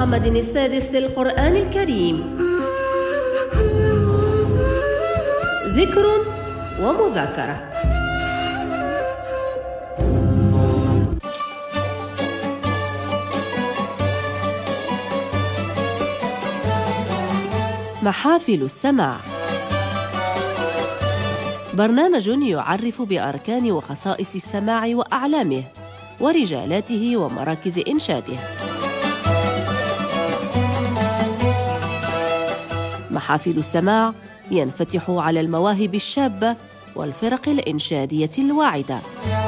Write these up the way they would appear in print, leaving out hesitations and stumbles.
محمد السادس للقرآن الكريم. ذكر ومذاكرة. محافل السماع، برنامج يعرف بأركان وخصائص السماع وأعلامه ورجالاته ومراكز إنشاده. محافل السماع ينفتح على المواهب الشابة والفرق الإنشادية الواعدة.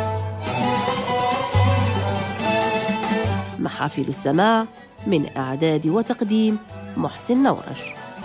محافل السماع من إعداد وتقديم محسن نورش.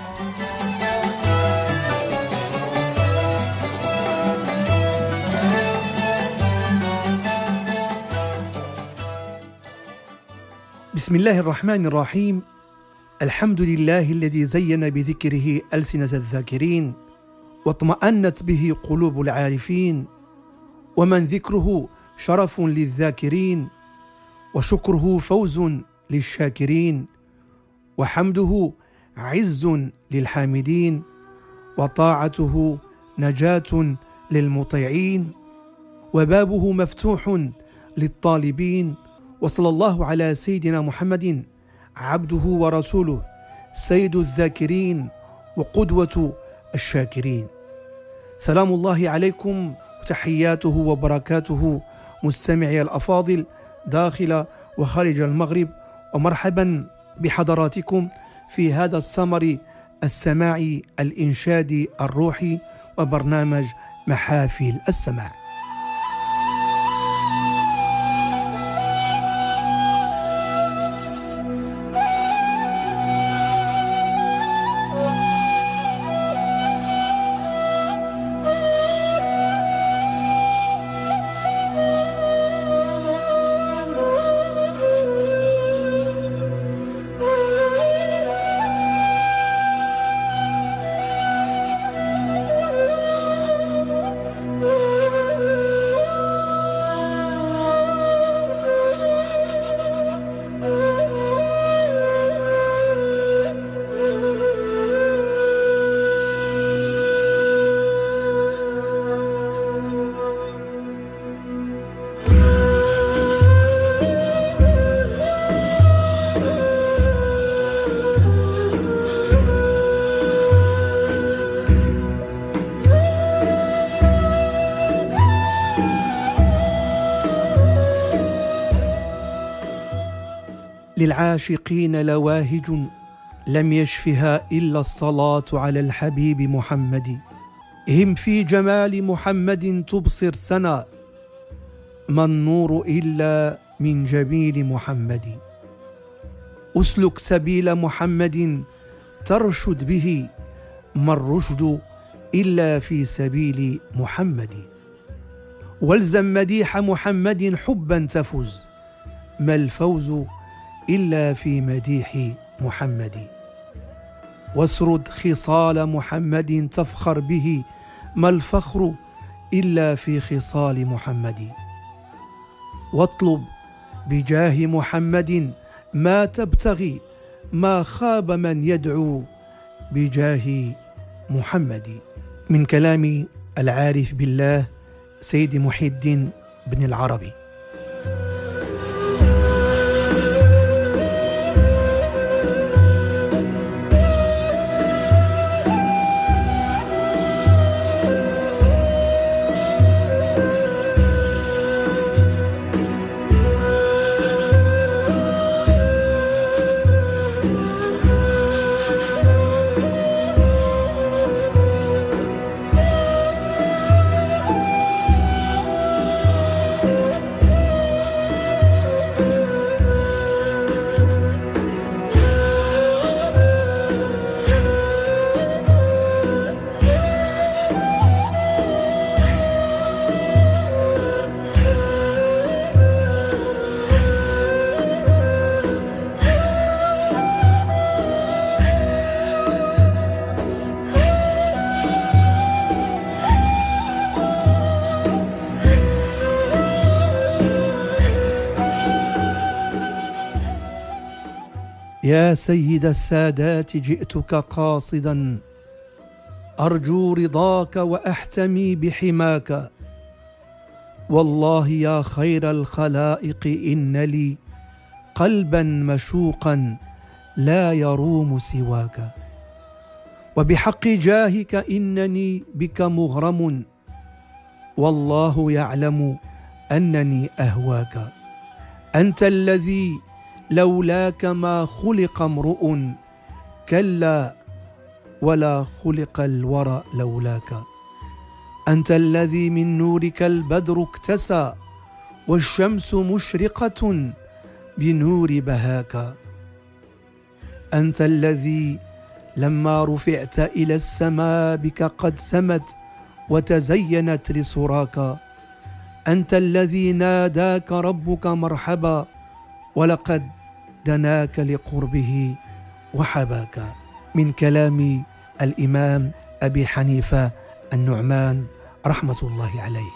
بسم الله الرحمن الرحيم. الحمد لله الذي زين بذكره ألسنة الذاكرين واطمأنت به قلوب العارفين، ومن ذكره شرف للذاكرين وشكره فوز للشاكرين، وحمده عز للحامدين وطاعته نجاة للمطيعين، وبابه مفتوح للطالبين. وصلى الله على سيدنا محمد عبده ورسوله سيد الذاكرين وقدوة الشاكرين. سلام الله عليكم وتحياته وبركاته مستمعي الأفاضل داخل وخارج المغرب، ومرحبا بحضراتكم في هذا السمر السماعي الإنشادي الروحي وبرنامج محافل السماع. للعاشقين لواهج لم يشفها إلا الصلاة على الحبيب محمد. هم في جمال محمد تبصر سنا، ما النور إلا من جميل محمد. أسلك سبيل محمد ترشد به، ما الرشد إلا في سبيل محمد. والزم مديح محمد حبا تفز، ما الفوز إلا في مديح محمد. واسرد خصال محمد تفخر به، ما الفخر إلا في خصال محمد. واطلب بجاه محمد ما تبتغي، ما خاب من يدعو بجاه محمد. من كلام العارف بالله سيد محي الدين بن العربي. يا سيد السادات جئتك قاصدا أرجو رضاك وأحتمي بحماك. والله يا خير الخلائق إن لي قلبا مشوقا لا يروم سواك. وبحق جاهك إنني بك مغرم والله يعلم أنني أهواك. أنت الذي لولاك ما خلق امرؤ كلا ولا خلق الورى لولاك. أنت الذي من نورك البدر اكتسى والشمس مشرقة بنور بهاك. أنت الذي لما رفعت إلى السماء بك قد سمت وتزينت لسراك. أنت الذي ناداك ربك مرحبا ولقد دناك لقربه وحباك. من كلام الإمام أبي حنيفة النعمان رحمة الله عليه.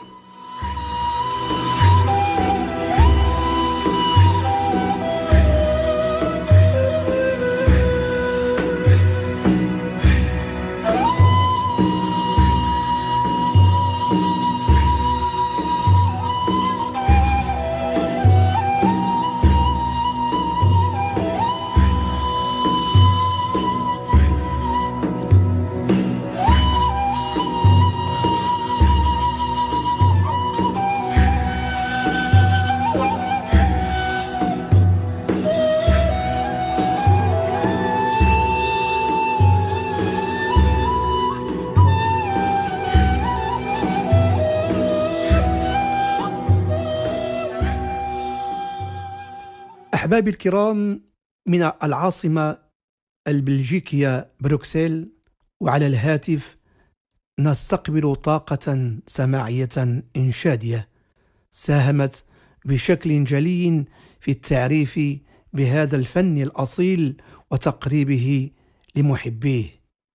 أحبابي الكرام، من العاصمة البلجيكية بروكسل وعلى الهاتف نستقبل طاقة سماعية إنشادية ساهمت بشكل جلي في التعريف بهذا الفن الأصيل وتقريبه لمحبيه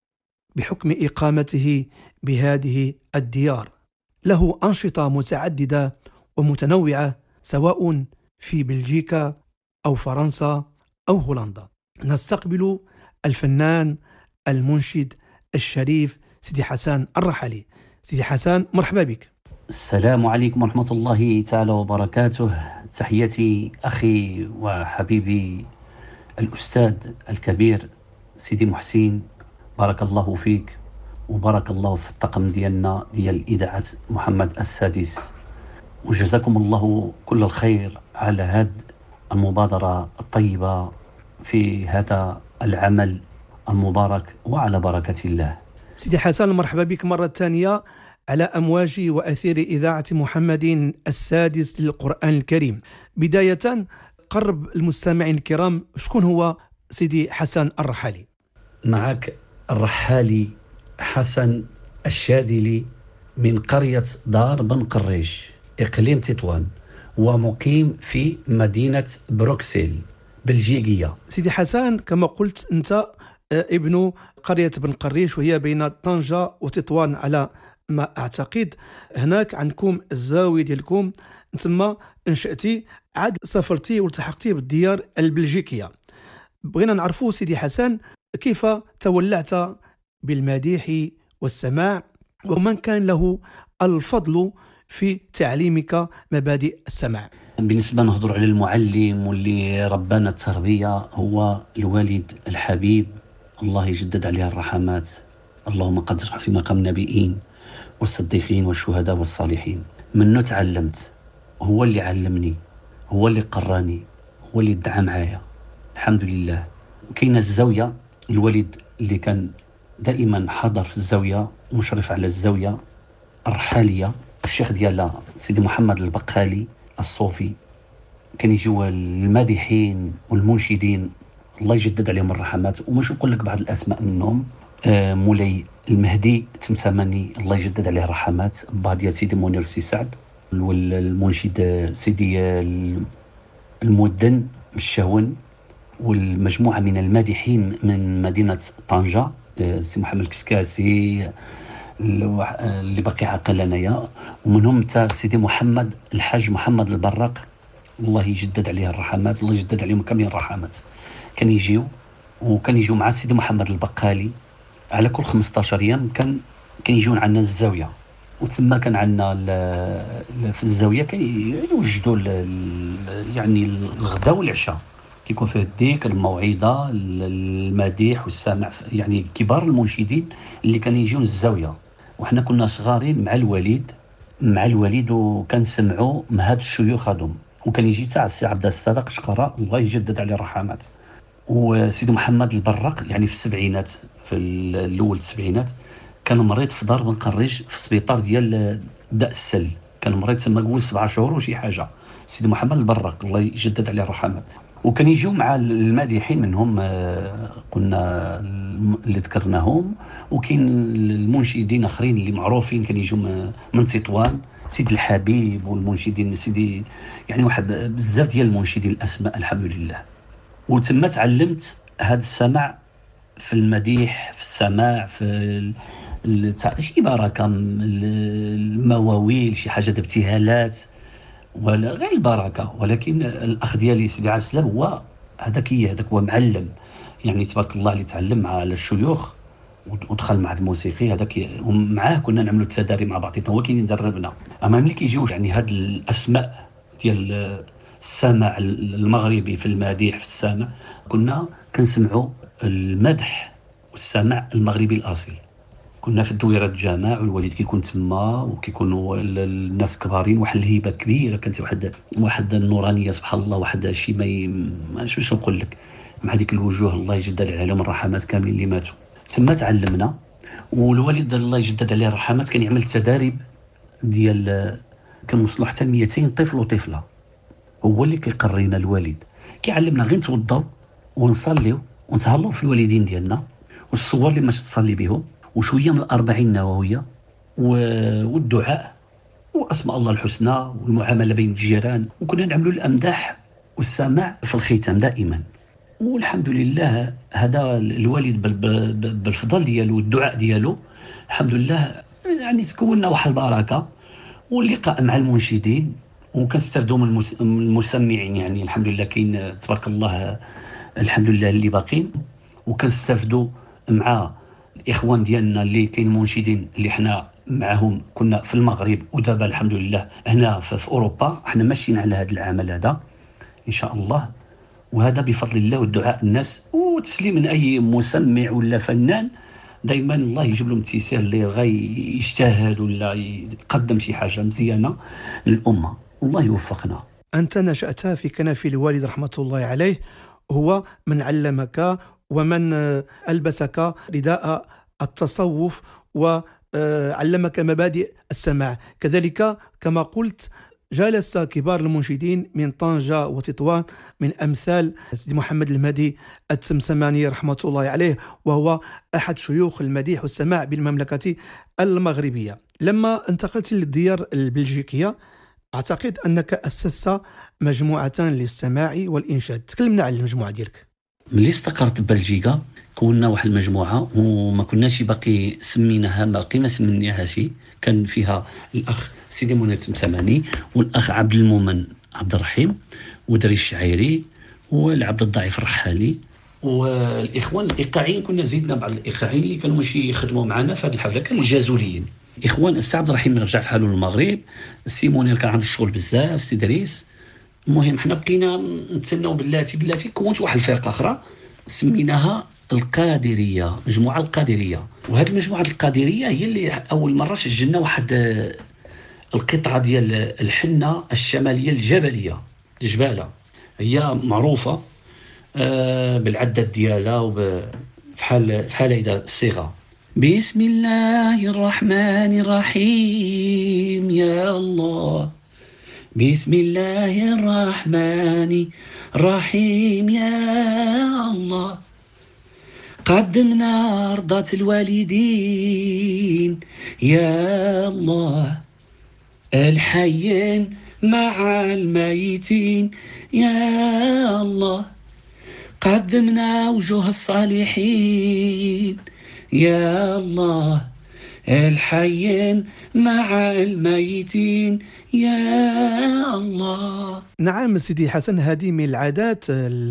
بحكم إقامته بهذه الديار. له أنشطة متعددة ومتنوعة سواء في بلجيكا أو فرنسا أو هولندا. نستقبل الفنان المنشد الشريف سيدي حسن الرحالي. سيدي حسن، مرحبا بك. السلام عليكم ورحمة الله تعالى وبركاته. تحياتي أخي وحبيبي الأستاذ الكبير سيدي محسن، بارك الله فيك وبارك الله في الطاقم ديالنا ديال إذاعة محمد السادس، وجزاكم الله كل الخير على هذه المبادرة الطيبة في هذا العمل المبارك وعلى بركة الله. سيدي حسن، مرحبا بك مرة ثانية على أمواج وأثير إذاعة محمد السادس للقرآن الكريم. بداية قرب المستمعين الكرام، شكون هو سيدي حسن الرحالي؟ معك الرحالي حسن الشاذلي من قرية دار بن قريش إقليم تطوان، ومقيم في مدينة بروكسل بلجيكية. سيدي حسن، كما قلت أنت ابن قرية بن قريش وهي بين طنجة وتطوان على ما أعتقد. هناك عندكم الزاوية ديالكم، ثم انشأتي عاد سافرتي والتحقتي بالديار البلجيكية. بغينا نعرفوا سيدي حسن كيف تولعت بالمديح والسماع، ومن كان له الفضل في تعليمك مبادئ السماع. بالنسبة نهضر على المعلم واللي ربنا التربية هو الوالد الحبيب، الله يجدد عليه الرحمات، اللهم قد اشرح في مقام النبيين والصديقين والشهداء والصالحين. منه تعلمت، هو اللي علمني، هو اللي قراني، هو اللي دعا معايا، الحمد لله. وكاينه الزاوية، الوالد اللي كان دائما حاضر في الزاوية، مشرف على الزاوية الرحالية، الشيخ ديالها سيدي محمد البقالي الصوفي. كان يجوا المادحين والمنشدين الله يجدد عليهم الرحمات، ومش نقول لك بعض الاسماء منهم، مولاي المهدي التمتماني الله يجدد عليه الرحمات، با ديال سيدي منير سي سعد، والمنشد سيدي المدن الشهون، والمجموعه من المادحين من مدينه طنجة، سي محمد الكسكاسي اللي باقي عاقل انايا، ومنهم تا سيدي محمد الحاج محمد البراق الله يجدد عليه الرحمات، الله يجدد عليهم كامل الرحمات. كان يجيو مع سيدي محمد البقالي على كل 15 يوم. كان يجيون عندنا الزاويه، وتما كان عندنا في الزاويه كان يوجدوا يعني الغداء والعشاء، كيكون فيه الذكر، الموعظه، المديح والسمع، يعني كبار المنشدين اللي كانوا يجيون الزاويه. وحنا كنا صغارين مع الوالد وكنسمعوا مع هاد الشيوخ هذوم. وكان يجي تاع السي عبد الصادق شقراء الله يجدد عليه الرحمات، وسيدي محمد البراق يعني في السبعينات، في الاول السبعينات كان مريض في دار بن قريج في السبيطار ديال داء السل. كان مريض تما قول 7 شهور وشي حاجه، سيدي محمد البراق الله يجدد عليه الرحمات. وكان يجيو مع المادحين منهم قلنا اللي ذكرناهم، وكاين المنشدين اخرين اللي معروفين كان يجيو من تطوان، سيد الحبيب والمنشدين سيدي، يعني واحد بزاف ديال المنشدين الاسماء الحمد لله. وتما تعلمت هذا السمع في المديح، في السماع، في شي بركه، المواويل، شي حاجه ابتهالات ولا غير البركه. ولكن الاخ ديالي سيدي عبد السلام هو هذاك هو معلم، يعني تبارك الله اللي تعلم مع الشيوخ ودخل مع الموسيقي هذاك، ومعاه كنا نعملوا التداري مع بعضنا، هو كاين يدربنا. اما ملي كيجيو يعني هاد الاسماء ديال السمع المغربي في المديح في السمع، كنا كنسمعوا المدح والسمع المغربي الاصيل. كنا في الدويره الجامع والوالد كيكون تما، وكيكونوا الناس كبارين، واحد الهيبه كبيره، كانت واحد النورانيه سبحان الله، واحد الشيء ما باش نقول لك، مع هذيك الوجوه الله يجدد عليهم الرحمات كاملين اللي ماتوا. تما تعلمنا. والوالد الله يجدد عليه الرحمات كان يعمل تداريب ديال كنوصلوا حتى 200 طفل وطفله، هو اللي كيقرينا الوالد، كيعلمنا غير نتوضاو ونصليو ونتهلاو في الوالدين ديالنا، والصور اللي ماشي تصلي بهم، وشويه من الأربعين النوويه والدعاء واسماء الله الحسنى والمعامله بين الجيران. وكنا نعملوا الامداح والسماع في الختام دائما. والحمد لله هذا الوالد بالفضل ديالو والدعاء ديالو الحمد لله يعني تكوننا واحد البركه واللقاء مع المنشدين، وكنستافدوا من المسمعين. يعني الحمد لله كاين تبارك الله الحمد لله اللي باقين، وكنستافدوا مع الاخوان ديالنا اللي كاين منشدين اللي حنا معهم كنا في المغرب، ودابا الحمد لله هنا في اوروبا. حنا ماشيين على هذا العمل هذا ان شاء الله، وهذا بفضل الله والدعاء الناس وتسليم من اي مسمع ولا فنان. دائما الله يجيب لهم تيسير اللي غاي يجتهد ولا يقدم شي حاجه مزيانه للامه، والله يوفقنا. انت نشأت في كنف الوالد رحمه الله عليه، هو من علمك ومن ألبسك رداء التصوف وعلمك مبادئ السماع. كذلك كما قلت جالس كبار المنشدين من طنجة وتطوان من أمثال سيدي محمد المهدي التمسماني رحمة الله عليه، وهو أحد شيوخ المديح والسماع بالمملكة المغربية. لما انتقلت للديار البلجيكية أعتقد أنك أسست مجموعة للسماع والإنشاد، تكلمنا عن المجموعة ديالك. ملي استقرت ببلجيكا كنا واحد المجموعه وما كناش باقي سميناها، ما سميناهاش. كان فيها الاخ سيدي منير التمسماني والاخ عبد المؤمن عبد الرحيم ودري الشعيري والعبد الضعيف الرحالي والاخوان الايقاعيين. كنا زيدنا بعض الايقاعيين اللي كانوا ماشي يخدموا معنا في هذه الحفله، كانوا الجازوليين. اخوان السي عبد الرحيم رجع في حاله للمغرب، السي منير كان عنده الشغل بزاف، السي دريس. المهم حنا بقينا نتسناو بلاتي كونت واحد الفرقه اخرى سميناها القادريه، مجموعه القادريه. وهذه المجموعه القادريه هي اللي اول مره سجلنا واحد القطعه ديال الحنه الشماليه الجبليه الجباله، هي معروفه بالعداد ديالها وبحال هيدا الصيغه. بسم الله الرحمن الرحيم يا الله، بسم الله الرحمن الرحيم يا الله، قدمنا رضاة الوالدين يا الله، الحيين مع الميتين يا الله، قدمنا وجوه الصالحين يا الله، الحيين مع الميتين يا الله. نعم سيدي حسن، هذه من العادات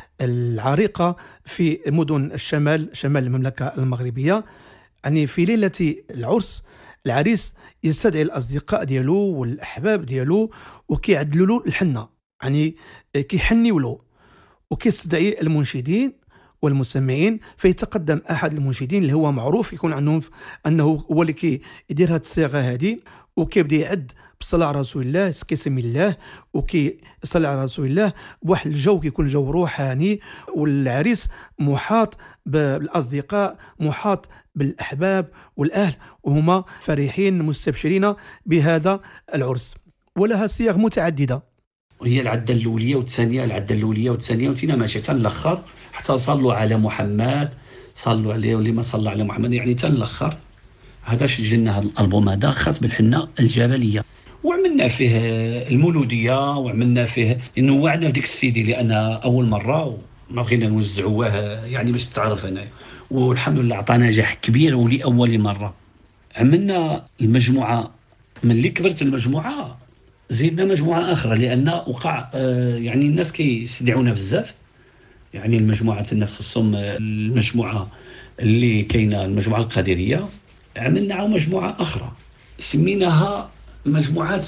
العريقة في مدن شمال المملكة المغربية. يعني في ليلة العرس العريس يستدعي الأصدقاء ديالو والأحباب ديالو وكيعدلوا له الحنة، يعني كيحنيوا له وكيستدعي المنشدين والمستمعين، فيتقدم أحد المنشدين اللي هو معروف يكون عنه أنه هو اللي كيدير هذه الصيغة هذه، وكيبدا يعد بالصلاة على رسول الله، كيسمي الله وكيصلي على رسول الله بواحد الجو كيكون جو روحاني، والعريس محاط بالأصدقاء، محاط بالأحباب والأهل، وهما فرحين مستبشرين بهذا العرس. ولها صيغ متعددة، وهي العدة الأولية والثانية، العدة الأولية والثانية وتينا ماشي حتى الأخر، حتى صلوا على محمد، صلوا عليه واللي ما صلى على محمد، يعني حتى الأخر. هذا شجلنا هذا الألبوم هذا خاص بالحنة الجبلية، وعملنا فيه المولودية، وعملنا فيه إنه وعدنا في ديك السيدي لأن أول مرة ما بغينا نوزعوه يعني باش تعرف أنا، والحمد لله عطانا نجاح كبير ولأول مرة. عملنا المجموعة، من اللي كبرت المجموعة زيدنا مجموعة أخرى لأن وقع يعني الناس كيستدعونا بزاف، يعني المجموعة الناس خصهم المجموعة اللي كاينة المجموعة القادرية، عملنا مجموعة أخرى سميناها مجموعات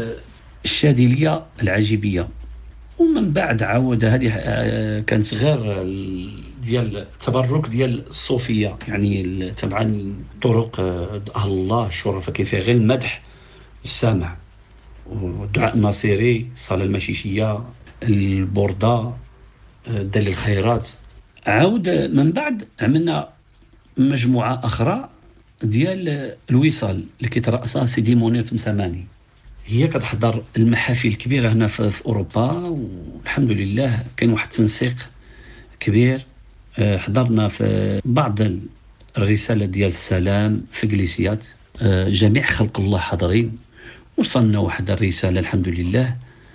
الشاذلية العجيبية. ومن بعد عاود هذه كانت غير ديال التبرك ديال الصوفية، يعني تبعا طرق أهل الله الشرفاء، كيف غير المدح السامع والدعاء الناصري، الصلاة المشيشية، البوردة، دليل الخيرات. عاود من بعد عملنا مجموعة أخرى ديال الوصال اللي كيترأسها سيدي منير تمساماني، هي كتحضر المحافل الكبيرة هنا في أوروبا، والحمد لله كان واحد التنسيق كبير. حضرنا في بعض الرسالة ديال السلام في جليسيات، جميع خلق الله حاضرين. وصلنا واحد الرسالة الحمد لله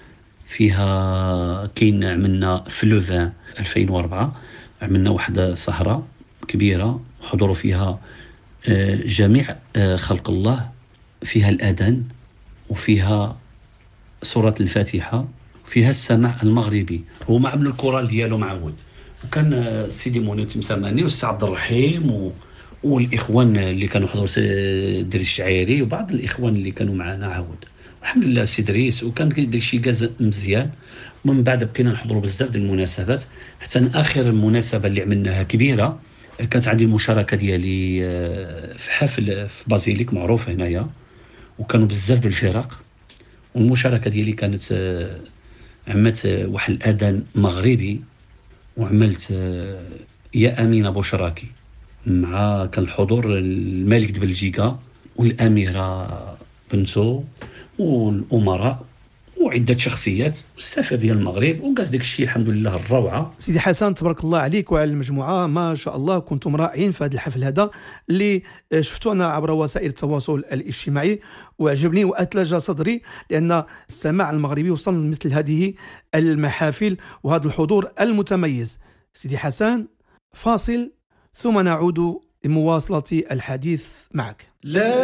فيها كاين، عملنا في لوفان 2004 عملنا واحدة سهرة كبيرة حضروا فيها جميع خلق الله، فيها الأذان وفيها سورة الفاتحة وفيها السماع المغربي، هما عملوا الكورال ديالو معود، وكان سيدي منير تمساماني والسي عبد الرحيم والإخوان اللي كانوا حضروا دري الشعيري وبعض الإخوان اللي كانوا معنا عاود، الحمد لله السي دريس، وكان داكشي جاز مزيان. ومن بعد بقينا نحضروا بزاف ديال المناسبات، حتى آخر مناسبة اللي عملناها كبيرة كانت عندي المشاركة ديالي في حفل في بازيليك معروف هنايا، وكانوا بزاف ديال الفرق، والمشاركة ديالي كانت عملت واحد الأذان مغربي، وعملت يا أمينة بوشراكي مع كان الحضور الملك د بلجيكا والأميرة بنتو والأمراء وعدة شخصيات والسفير ديال المغرب، وقاس داك الشيء الحمد لله الروعة. سيدي حسن تبارك الله عليك وعلى المجموعة، ما شاء الله كنتم رائعين في هذا الحفل هذا اللي شفتو أنا عبر وسائل التواصل الاجتماعي، وعجبني وأثلج صدري، لأن السماع المغربي وصل مثل هذه المحافل وهذا الحضور المتميز. سيدي حسن فاصل ثم نعود لمواصلة الحديث معك. لا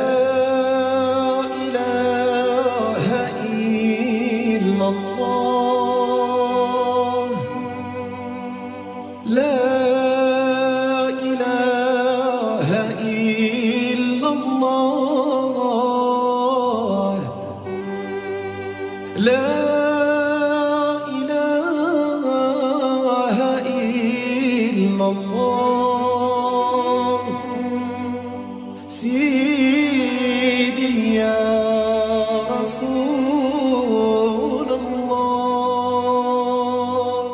إله إلا الله، لا إله إلا الله، لا إله إلا الله، سيدي يا رسول الله.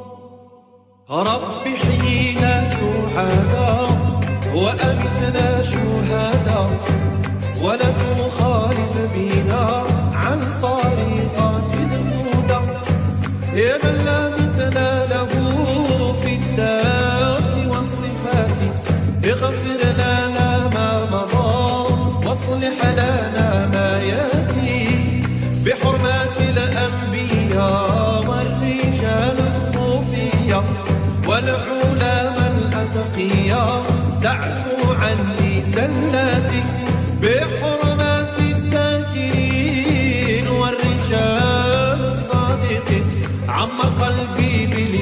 رب حيينا سعداء وأمتنا شهداء، ولا تخالف بنا عن طريقة الهدى، يا من لا مثل له في الذات والصفات، اغفر لنا ما مضى واصلح لنا ما ياتي، بحرمات الأنبياء والرجال الصوفية والعلماء الأتقياء، تعفو عني زلاتي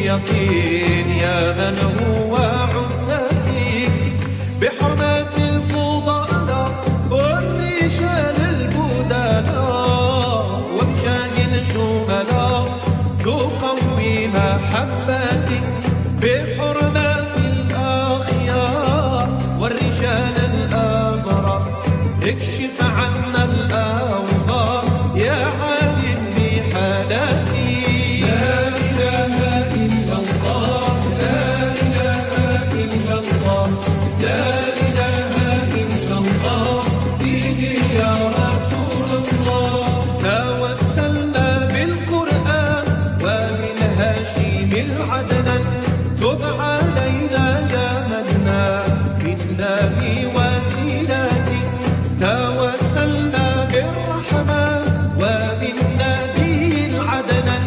باليقين يا من هو عدتي بحرمة الفضلاء والرجال البدلاء وبجاه الجملاء تقوي محبتي بحرمة الأخيار والرجال الأبرار اكشف عنا الأوصار يا عالم بحالتي. لا إله إلا الله لا إله إلا الله لا إله إلا الله سيدي يا رسول الله. توسلنا بالقرآن وبالهاشم العدنان تب علينا يا منان بالنبي وسيلتي. توسلنا بالرحمن وبالنبي العدنان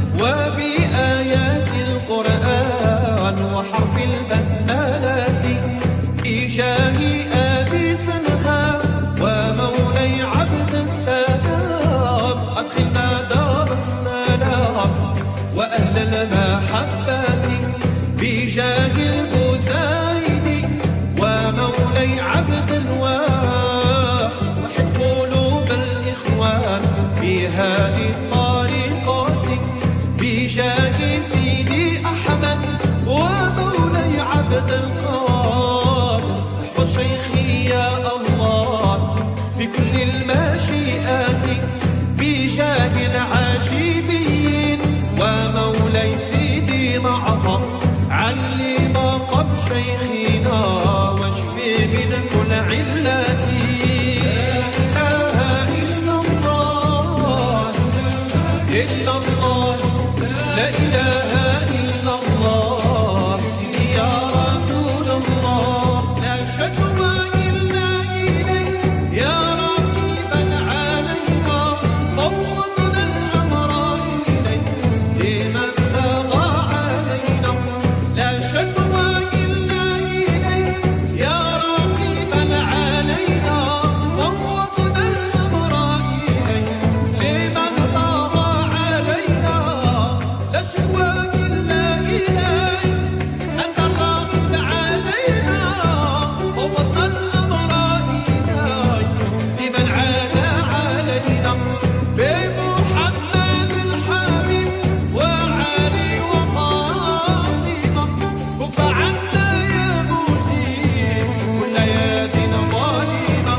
وبآيات القرآن وحرف البسملة بجاه أبي سنها ومولاي عبد السلام أدخلنا دار السلام وأهل المحبة بجاه البزيني ومولاي عبد الواحد وحد قلوب الإخوان في هذه الطريقات بجاه سيدي أحمد ومولاي عبد القادر. احفظ شيخي يا الله في كل المشيئات بجاه العاجبين ومولاي سيدي معظم علي مقام شيخنا واشفي من كل علتي. لا إله إلا الله إلا الله لا إله إلا الله سيدي يا رسول الله. لا شكوى إلا إليك يا رقيبا علينا فوضنا الأمر إليك لمن سغى علينا. لا شكوى إلا إليك يا رقيبا علينا فوضنا الأمر إليك لمن طغى علينا. لا شكوى إلا إليك أنت الراغب علينا فوضنا الأمر إليك لمن عادى علينا. بمحمد الحبيب وعلي وفاطمة كف عنا يا مجيب كل يد ظالمة.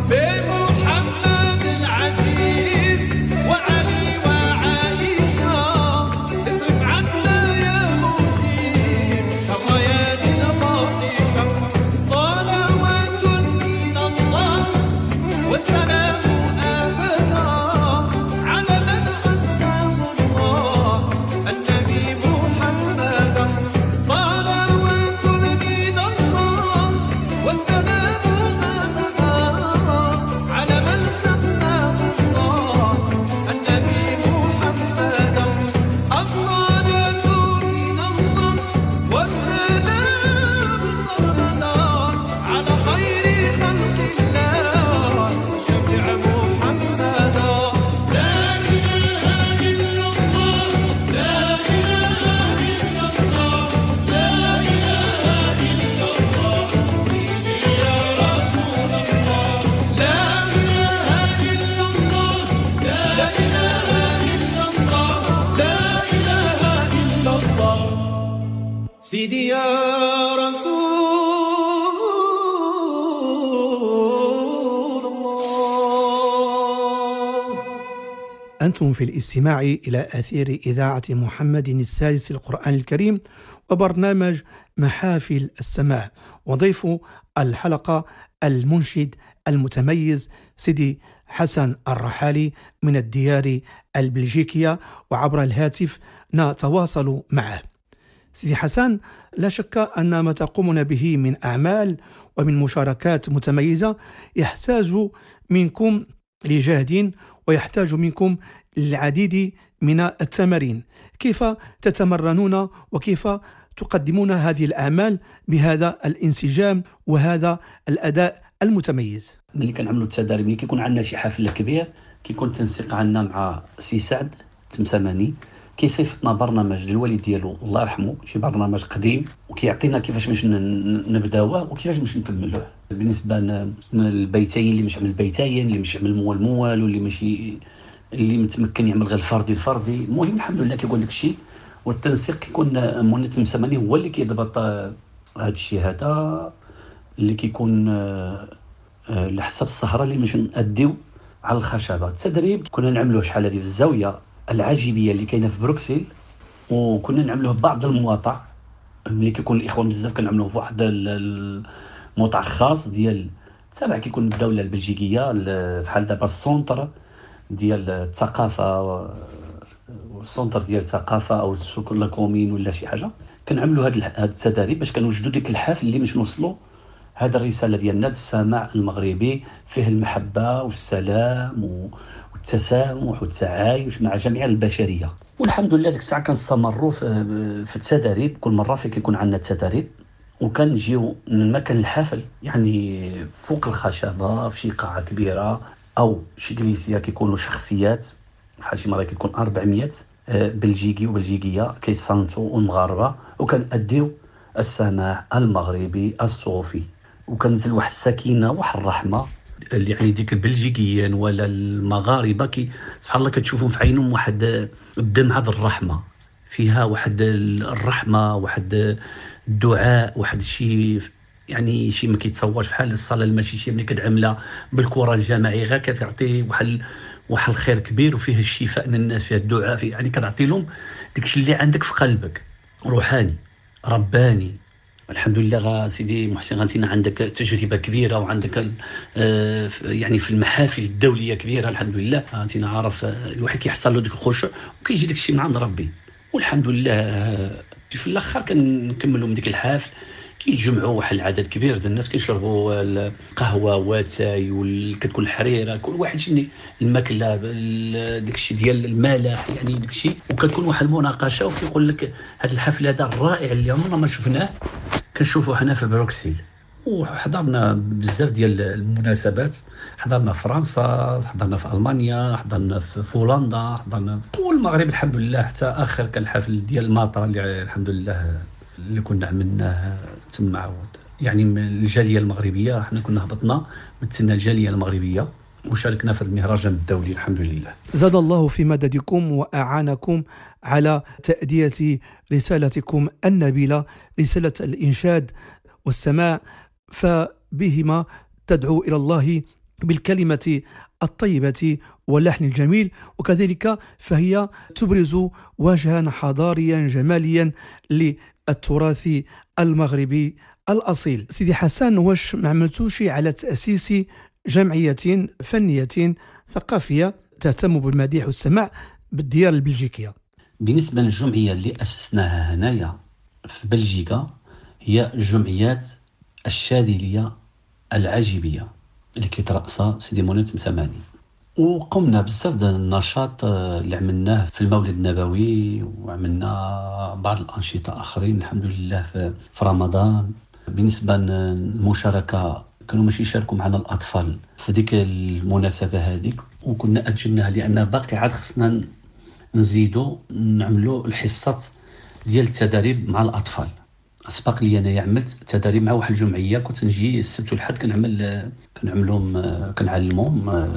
بمحمد العزيز وعلي وعائشة اصرف عنا يا مجيب شر يد باطشة. صلوات من الله والسلام أبدا على من عزاه الله النبي محمدا. صلوات من الله والسلام أبدا على من سماه الله النبي محمدا. الصلاة من الله والسلام سرمدا على خير خلق الله شفيع محمدا. لا إله إلا الله لا إله إلا الله لا إله إلا الله سيدي يا رسول الله. لا إله إلا الله لا إله إلا الله لا إله إلا الله سيدي يا رسول الله. أنتم في الاستماع إلى أثير إذاعة محمد السادس القرآن الكريم وبرنامج محافل السماع، وضيف الحلقة المنشد المتميز سيدي حسن الرحالي من الديار البلجيكية، وعبر الهاتف نتواصل معه. سيدي حسن، لا شك أن ما تقومون به من أعمال ومن مشاركات متميزة يحتاج منكم لجهد ويحتاج منكم للعديد من التمارين. كيف تتمرنون وكيف تقدمون هذه الأعمال بهذا الانسجام وهذا الأداء المتميز؟ ملي كنعملوا التدريب، ملي كيكون عندنا شي حفل كبير كيكون التنسيق عندنا مع سي سعد التمسماني كيصيفطنا برنامج للوالد ديالو الله يرحمه، شي برنامج قديم، وكيعطينا كيفاش باش نبداوه وكيفاش باش نكملوه. بالنسبه للبيتين اللي مش يعمل البيتين، اللي مش يعمل الموال، واللي ماشي اللي متمكن يعمل غير الفردي. المهم الحمد لله كيكون داك الشيء، والتنسيق كيكون منظم سماني هو اللي كيضبط هذا الشيء هذا، اللي كيكون على حسب السهره اللي باش ناديو على الخشبه. التدريب كنا نعملوه شحال هذه في الزاويه العجيبيه اللي كاينه في بروكسل، وكنا نعملوه بعض المواطع ملي كيكون الاخوان بزاف كنعملوه في واحد الموطع خاص ديال تابع كيكون الدوله البلجيكيه، بحال دابا السونتر ديال الثقافه، والسونتر ديال الثقافه او سكون لا كومين ولا شي حاجه. كنعملوا هاد التدريب باش كنوجدوا ديك الحافل اللي باش نوصلوا هاد الرساله ديالنا، السماع المغربي فيه المحبه والسلام والتسامح والتعايش مع جميع البشريه. والحمد لله ديك الساعه كنستمروا في التدريب، كل مره كيكون عندنا التدريب، وكنجيو من مكان الحفل يعني فوق الخشبه في شي قاعه كبيره او شي كليسيه، كيكونوا شخصيات بحال شي مره كيكون 400 بلجيكي وبلجيكيه كيصنتوا والمغاربه، وكنأديو السماع المغربي الصوفي، وكنزل واحد السكينه واحد الرحمه اللي يعني ديك البلجيكيين ولا المغاربه سبحان الله كتشوفهم في عينهم واحد الدم، هذا الرحمه فيها واحد الرحمه، واحد الدعاء، واحد الشيء يعني شيء ما كيتصورش، بحال الصلاه المشيشيه ملي كتعملها بالكره الجماعي غير كتعطي واحد الخير كبير، وفيه الشفاء للناس، فيها الدعاء، فيه يعني كتعطي لهم داكشي اللي عندك في قلبك، روحاني رباني. الحمد لله سيدي محسن، غانتينا عندك تجربه كبيره، وعندك يعني في المحافل الدوليه كبيره الحمد لله. غانتينا عارف الواحد كيحصل له ديك الخشوع وكيجي داك الشيء من عند ربي، والحمد لله. في الاخر كنكملوا من ديك الحافل، كيتجمعوا واحد العدد كبير ديال الناس، كيشربوا القهوه واتاي كتكون الحريره، كل واحد شني الماكله داك الشيء ديال المالح يعني داك الشيء، وكتكون واحد المناقشه، وكيقول لك هذا الحفل هذا الرائع اللي عمرنا ما شفناه كنشوفوا حنا في بروكسل. وحضرنا بزاف ديال المناسبات، حضرنا في فرنسا، حضرنا في المانيا، حضرنا في هولندا، حضرنا والمغرب الحمد لله، حتى اخر كان الحفل ديال ماطا اللي الحمد لله اللي كنا عملناه تما. يعني الجاليه المغربيه حنا كنا هبطنا مثلنا الجاليه المغربيه وشاركنا في المهرجان الدولي الحمد لله. زاد الله في مددكم وأعانكم على تأدية رسالتكم النبيلة، رسالة الإنشاد والسماع، فبهما تدعو إلى الله بالكلمة الطيبة واللحن الجميل، وكذلك فهي تبرز وجها حضاريا جماليا للتراث المغربي الأصيل. سيدي حسن، واش ما عملتوش على تأسيس جمعية فنية ثقافية تهتم بالمديح والسماع بالديار البلجيكية؟ بالنسبة للجمعية اللي أسسناها هنايا في بلجيكا، هي الجمعيات الشاذلية العجيبية اللي كيترأسها سيدي منير تمسماني، وقمنا بزاف ديال النشاط اللي عملناه في المولد النبوي، وعملنا بعض الأنشطة آخرين الحمد لله في رمضان. بالنسبة للمشاركة كانوا ماشي يشاركوا معنا الأطفال في ديك المناسبة هذيك، وكنا أجلناها لأن باقي عاد خصنا نزيدوا نعملوا الحصات ديال التدريب مع الأطفال. أسبق لي أنا عملت تدريب مع واحد الجمعية، كنت نجي السبت والحد كنعملهم كنعلمهم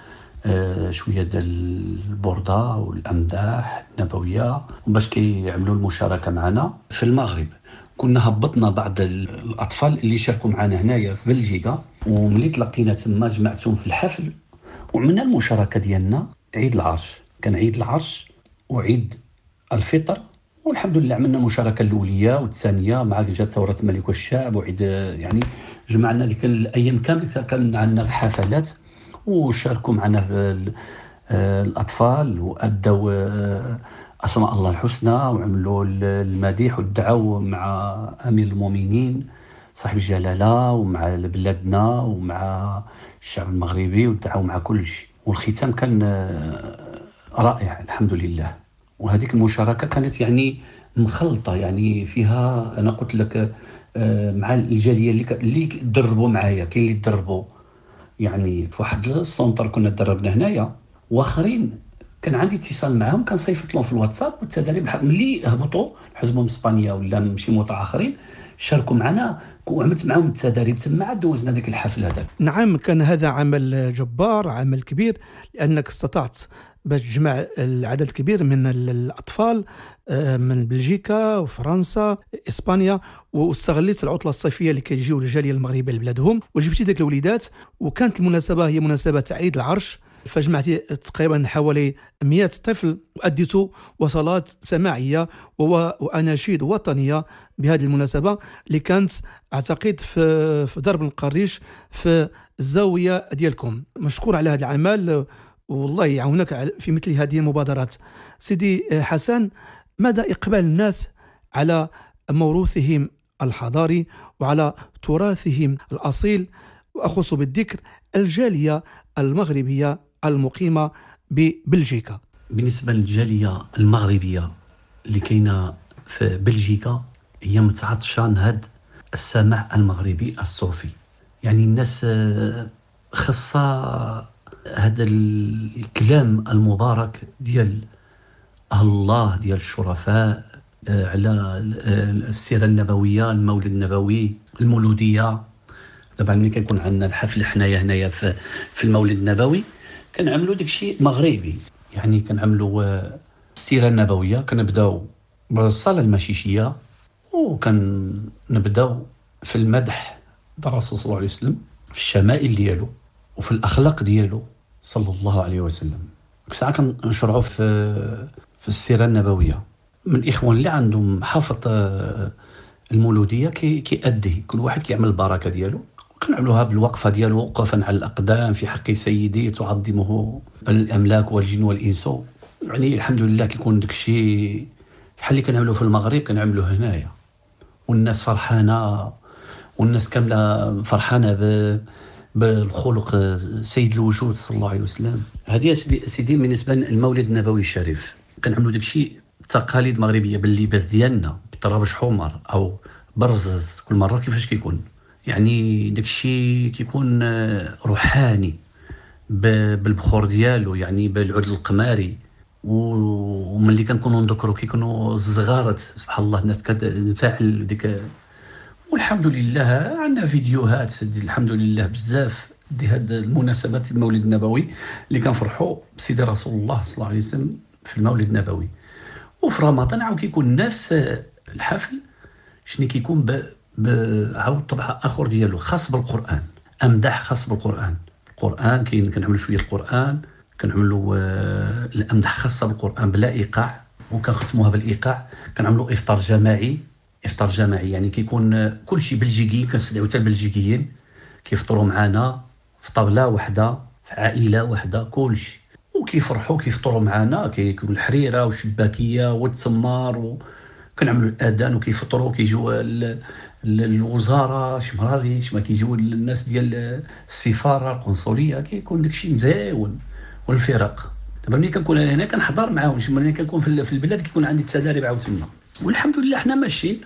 شوية ديال البردة والأمداح النبوية، باش كيعملوا المشاركة معنا في المغرب. كنا هبطنا بعض الأطفال اللي شاركوا معنا هنايا في بلجيكا، وملي تلقينا تما جمعتهم في الحفل وعملنا المشاركة ديالنا. عيد العرش كان عيد العرش وعيد الفطر، والحمد لله عملنا المشاركة الأولية والثانية مع جات ثورة الملك والشعب وعيد، يعني جمعنا ديك الأيام كامل كان عندنا حفلات، وشاركوا معنا في الأطفال وأدوا أسماء الله الحسنى، وعملوا المديح والدعاء مع أمير المؤمنين صاحب الجلالة ومع بلادنا ومع الشعب المغربي، والدعاء مع كل شيء. والختام كان رائع الحمد لله. وهذيك المشاركة كانت يعني مخلطة، يعني فيها أنا قلت لك مع الجالية اللي دربوا معايا، كاين اللي دربوا يعني في واحد السونتر كنا دربنا هنايا، واخرين كان عندي اتصال معهم، كنصيفط لهم في الواتساب والتدريب ملي هبطوا حزبهم اسبانيا ولا شي موطع اخرين شاركوا معنا وعملت معهم التدريب تما عاد دوزنا داك الحفل هذاك. نعم، كان هذا عمل جبار، عمل كبير، لأنك استطعت باش تجمع العدد الكبير من الأطفال من بلجيكا وفرنسا إسبانيا، واستغليت العطلة الصيفية اللي كيجيو الجالية المغربية لبلادهم وجبتي داك الوليدات. وكانت المناسبة هي مناسبة عيد العرش، فجمعتي تقريبا حوالي 100 طفل وأديت وصلات سماعية وأناشيد وطنية بهذه المناسبة اللي كانت أعتقد في درب القريش في الزاوية ديالكم. مشكور على هذا العمل، والله يعاونك في مثل هذه المبادرات. سيدي حسن، ماذا إقبال الناس على موروثهم الحضاري وعلى تراثهم الأصيل، وأخص بالذكر الجالية المغربية المقيمة ببلجيكا؟ بالنسبة للجالية المغربية اللي كاينة في بلجيكا، هي متعطشة هاد السمع المغربي الصوفي. يعني الناس خاصة هذا الكلام المبارك ديال الله، ديال الشرفاء، على السيرة النبوية، المولد النبوي، المولودية. طبعا ملي كيكون عندنا الحفل حنايا هنايا في المولد النبوي كنعملوا داكشي مغربي. يعني كنعملوا السيرة النبوية، كنبداو بالصلاة المشيشية وكنبداو في المدح الرسول صلى الله عليه وسلم، في الشمائل ديالو وفي الأخلاق ديالو صلى الله عليه وسلم. ساعة كنشرعوا في السيرة النبوية. من الإخوان اللي عندهم حافظ المولودية كيأدي، كل واحد كيعمل البركة ديالو. كنعملوها بالوقفة ديالو، وقفا على الأقدام في حق سيدي تعظمه الأملاك والجن والإنس. يعني الحمد لله كيكون داكشي بحال اللي كنعملوه في المغرب كنعملوه هنايا، والناس فرحانة، والناس كاملة فرحانة بالخلق سيد الوجود صلى الله عليه وسلم. هذه سيدي بالنسبة للمولد النبوي الشريف. كنعملوا داكشي تقاليد مغربية باللباس ديالنا، بالطرابش حمر أو برزز كل مرة كيفاش كيكون. يعني داكشي كيكون روحاني بالبخور ديالو، يعني بالعود القماري. وملي كنكونوا نذكروا كيكونوا الصغارات سبحان الله الناس كتنفعل ديك. والحمد لله عندنا فيديوهات الحمد لله بزاف دي هاد المناسبات المولد النبوي اللي كنفرحوا بسيدي رسول الله صلى الله عليه وسلم في المولد النبوي. وفي رمضان عاود كيكون نفس الحفل، شنو كيكون عاود طبعا اخر ديالو خاص بالقران، امدح خاص بالقران. القران كاين كنعملوا شويه القران، كنعملوا الامدح خاصه بالقران بلا ايقاع، وكنختموها بالايقاع. كنعملوا افطار جماعي. افطار جماعي يعني كيكون كل شيء بلجيكي، كنستدعيو حتى البلجيكيين كيفطروا معنا في طاوله واحده في عائله واحده كل شيء، وكيفرحوا كيفطروا معنا. كيكون الحريره والشباكيه والتسمار، كنعملوا الاذان وكيفطروا. كيجيو الوزاره شي مراضيش، ما كيجيو الناس ديال السفاره القنصليه، كيكون داكشي مزيون. والفرق دابا ملي كنكون انا هنا كنحضر معاهم، ملي كنكون في البلاد كيكون عندي التدريب عاود تما. والحمد لله حنا ماشيين،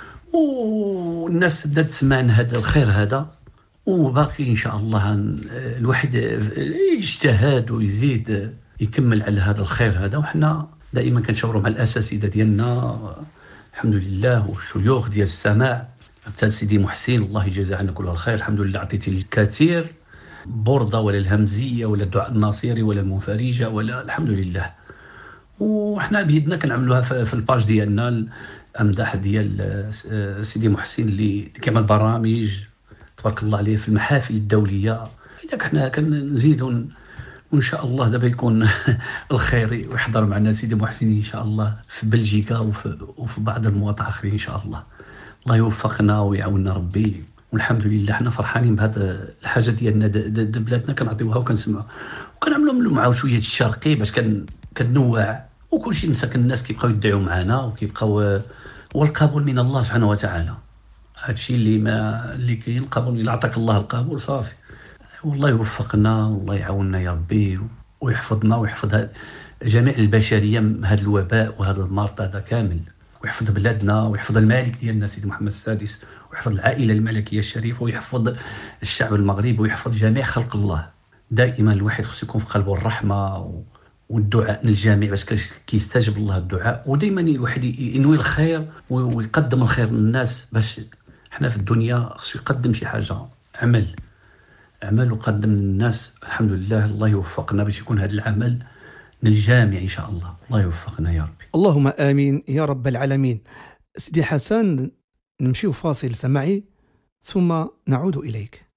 والناس بدات تسمع هذا الخير هذا. وباقي ان شاء الله الواحد يجتهد ويزيد يكمل على هذا الخير هذا. وحنا دائما كنشاوروا مع الاساتذه ديالنا الحمد لله، والشيوخ ديال السماع، حتى سيدي محسن الله يجازيه عنا كل الخير. الحمد لله عطيتي الكثير، بوردة ولا الهمزيه ولا الدعاء الناصري ولا المنفرجه ولا الحمد لله. وحنا بيدنا كنعملوها في الباج ديالنا الامداح ديال سيدي محسن اللي كيعمل برامج تبارك الله عليه في المحافل الدوليه. اذا حنا كنزيدوا وان شاء الله دابا يكون الخير ويحضر معنا سيدي محسن ان شاء الله في بلجيكا وفي بعض المواطع اخرين ان شاء الله. الله يوفقنا ويعاوننا ربي. والحمد لله حنا فرحانين بهذا الحاجه ديالنا بلادنا كنعطيوها وكنسمعوا وكنعملوا معاو شويه الشرقي باش كنوع وكل شيء مساكن. الناس كيبقاو يدعيو معنا وكيبقاو، والقبول من الله سبحانه وتعالى. هادشي اللي كاين القبول، اللي عطاك الله القبول صافي. والله يوفقنا والله يعاوننا يا ربي ويحفظنا ويحفظ جميع البشريه من هذا الوباء وهذا المرض هذا كامل، ويحفظ بلادنا ويحفظ الملك ديالنا سيدي محمد السادس، ويحفظ العائله الملكيه الشريفه، ويحفظ الشعب المغربي، ويحفظ جميع خلق الله. دائما الواحد خصو يكون في قلبه الرحمه والدعاء للجميع باش كيستجب الله الدعاء. ودائما الواحد ينوي الخير ويقدم الخير للناس، باش حنا في الدنيا خصو يقدم شي حاجه، عمل وقدم للناس. الحمد لله الله يوفقنا باش يكون هذا العمل للجامع ان شاء الله. الله يوفقنا يا ربي. اللهم آمين يا رب العالمين. سيدي حسن، نمشي فاصل سمعي ثم نعود إليك.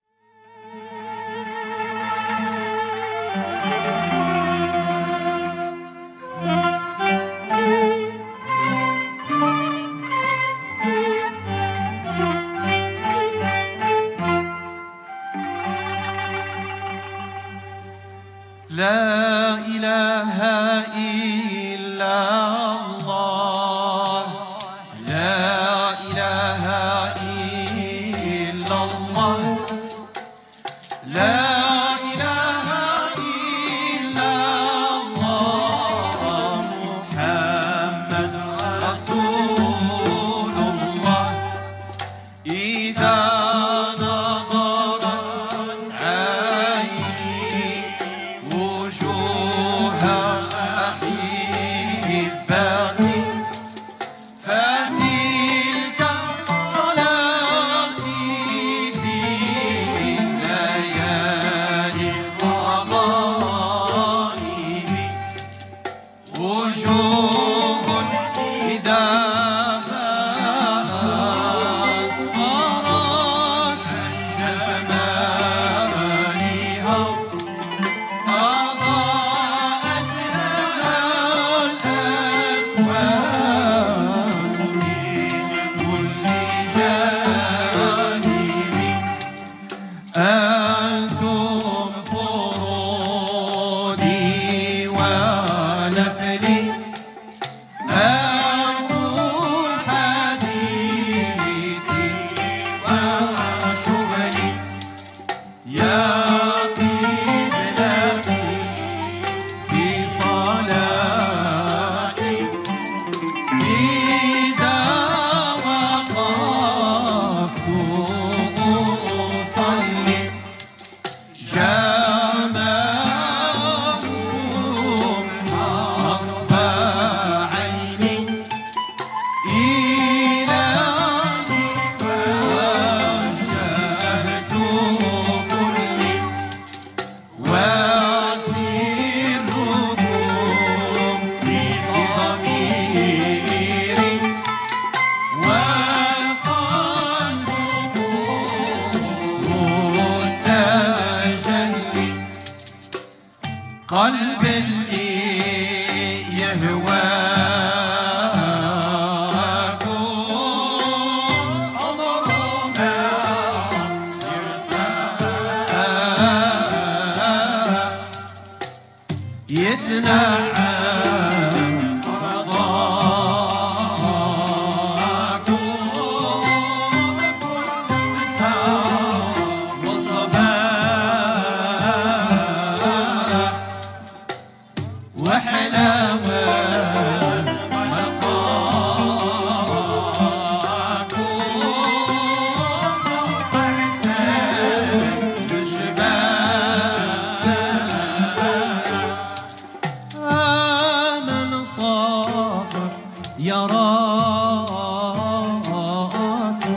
لا إله إلا الله، لا إله إلا الله، لا إله إلا الله، محمد رسول الله. إذا نظرت عيني وجوه أحبتي فتلك صلاتي في الليالي الغائب. وجوه إذا ما أسفرت عن جمالها أضاءت لها الأكوان من كل جانب. أنتم فرودي ونفلي، أنتم حديثي وشغلي، يا قبلتي في صلاتي. إذا وقفت أصلي جمعهم نصب عيني إلهي وجهت كلي وسرهم بضميري والقلب التجلي. قلب اللي يهواكم عمر ما يرتاح، يتنعم رضاكم كل ساعة وصباح، وحلاوة ملقاكم فوق عساك الجبال. من صابر يراكم.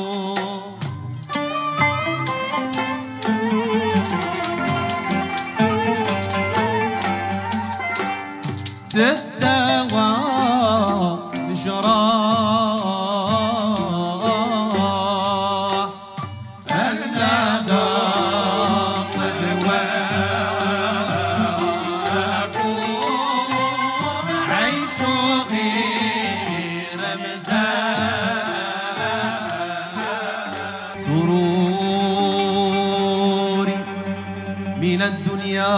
تداوى جراح الندى طلواكم، عيش غير مزاح. سروري من الدنيا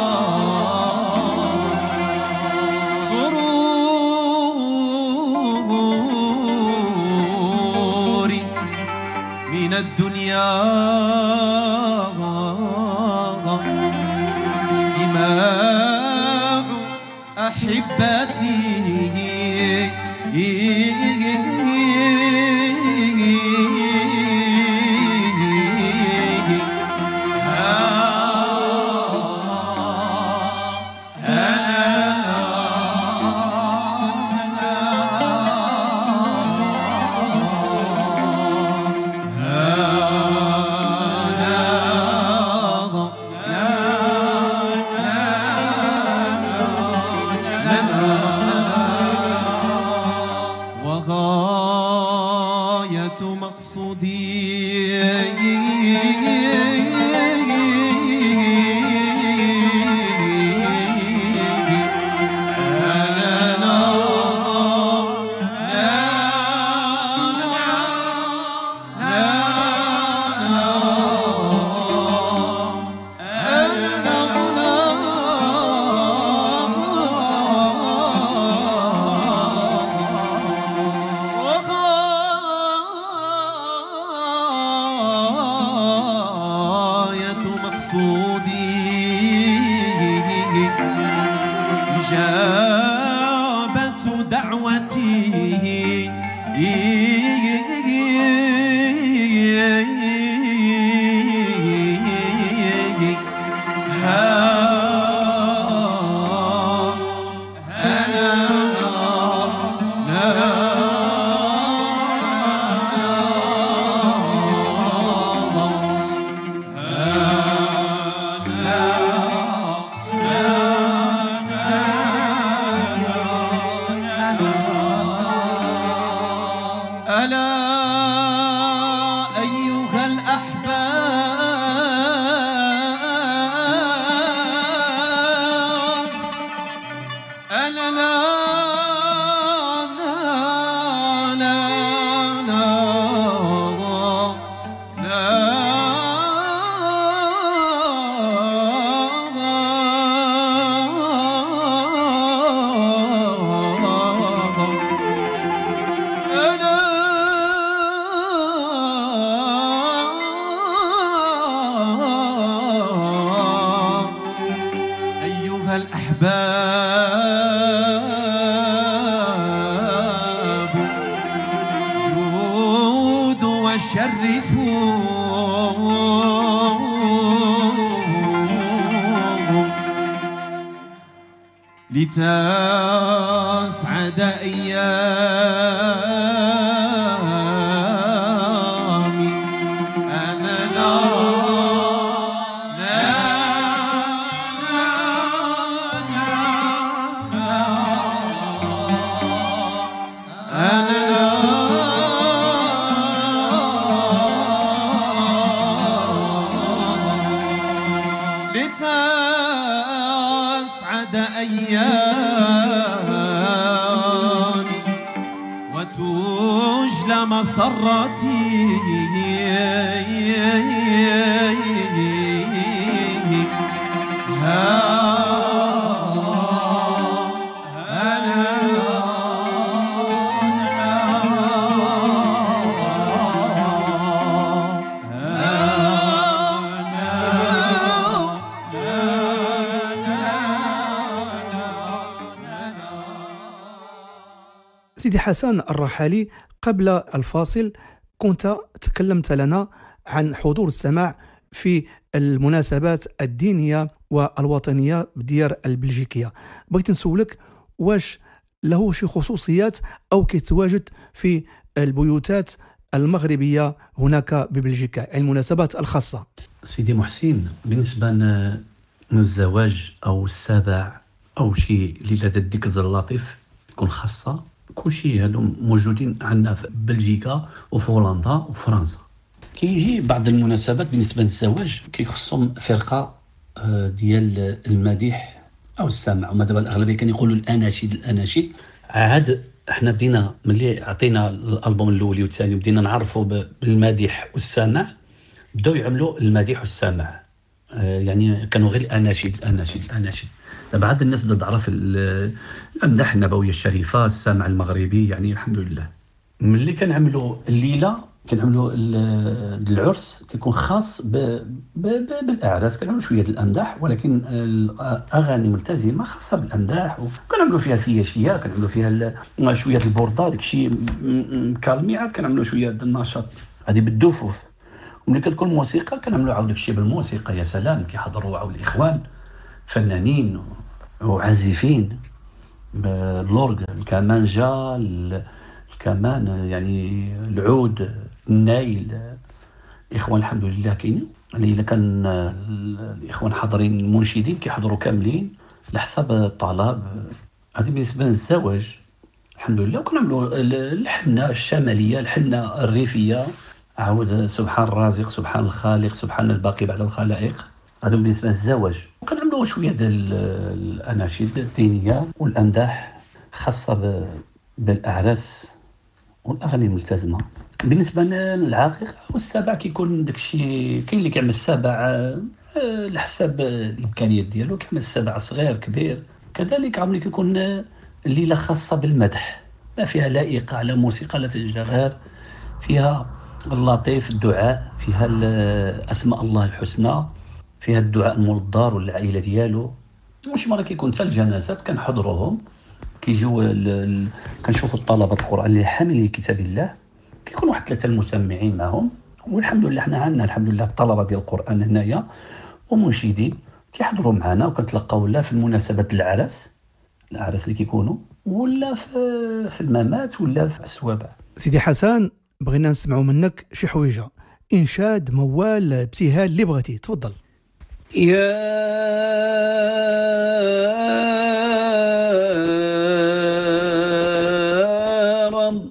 سرور الدنيا اجتماع أحبتي وغاية مقصودي إجابة دعوتي ألا أيها الأحباب ألا لا لا لا لا أيها الأحباب جودوا وشرفوا لتسعد أيامي أنا لا لتسعد أيامي وتجلى مسرتي سيدي حسن الرحالي، قبل الفاصل كنت تكلمت لنا عن حضور السماع في المناسبات الدينية والوطنية بديار البلجيكية. بغيت نسولك واش له شي خصوصيات أو كيتواجد في البيوتات المغربية هناك ببلجيكا، المناسبات الخاصة؟ سيدي محسن، بالنسبة للزواج أو السبع أو شي ليلة الذكر اللطيف تكون خاصة، كل شيء هادو موجودين عندنا في بلجيكا وفي هولندا وفرنسا. كيجي بعض المناسبات بالنسبة للزواج كيخصهم فرقة ديال المديح أو السمع، وما دابا الأغلبية كان يقولوا الأناشيد. عاد احنا بدينا ملي عطينا الألبوم الأولي والثاني بدينا نعرفوا بالمديح والسمع، بداو يعملوا المديح والسمع، يعني كانوا غير الأناشيد. دابا عاد الناس بدات تعرف الأمداح النبوية الشريفة، السمع المغربي، يعني الحمد لله. ملي كنعملوا الليلة كنعملوا العرس كيكون خاص بالاعراس، كنعملوا شويه الامداح، ولكن الاغاني ملتزمه خاصه بالامداح، وكنعملوا فيها الفياشيه، كنعملوا فيها شويه البورده، داكشي كالمي، عاد كنعملوا شويه النشاط هذه بالدفوف. وملي كتكون موسيقى كنعملوا عاود داكشي بالموسيقى، يا سلام كيحضروا عاود الاخوان فنانين وعازفين بالورغ، الكمانجا، الكمان، يعني العود، النايل. الاخوان الحمد لله كاينين، يعني الا كان الاخوان حاضرين المنشدين كيحضروا كاملين على حسب الطلب. هذه بالنسبه للزواج الحمد لله. وكنعملوا الحنه الشماليه، الحنه الريفيه، عاود سبحان الرازق، سبحان الخالق، سبحان الباقي بعد الخلائق. هذا بالنسبه للزواج. وكنعملوا شويه ديال الاناشيد الدينيه والامداح خاصه بالاعراس والاغاني الملتزمه. بالنسبه للعقيقه والسبع كيكون داكشي، كاين اللي كيعمل السبع على حسب الامكانيات ديالو، كيعمل السبع صغير كبير. كذلك عمري كيكون الليله خاصه بالمدح، ما فيها لائقه على موسيقى لا تجهر، فيها اللطيف، الدعاء، فيها اسماء الله الحسنى، فيها الدعاء المنظر والعائله ديالو. واش مره كيكون حتى الجنازات كنحضروهم، كيجيو كنشوفوا الطلبه القران اللي حاملين كتاب الله، كيكون واحد 3 المسمعين معهم. والحمد لله حنا عندنا الحمد لله الطلبه ديال القران هنايا ومنشدين كيحضروا معنا، وكنتلقاو لا في المناسبات الاعراس اللي كيكونوا، ولا في الممات، ولا في السوابع. سيدي حسن، بغينا نسمعوا منك شي حويجه، انشاد، موال، ابتهال، اللي بغيتي، تفضل. يا رب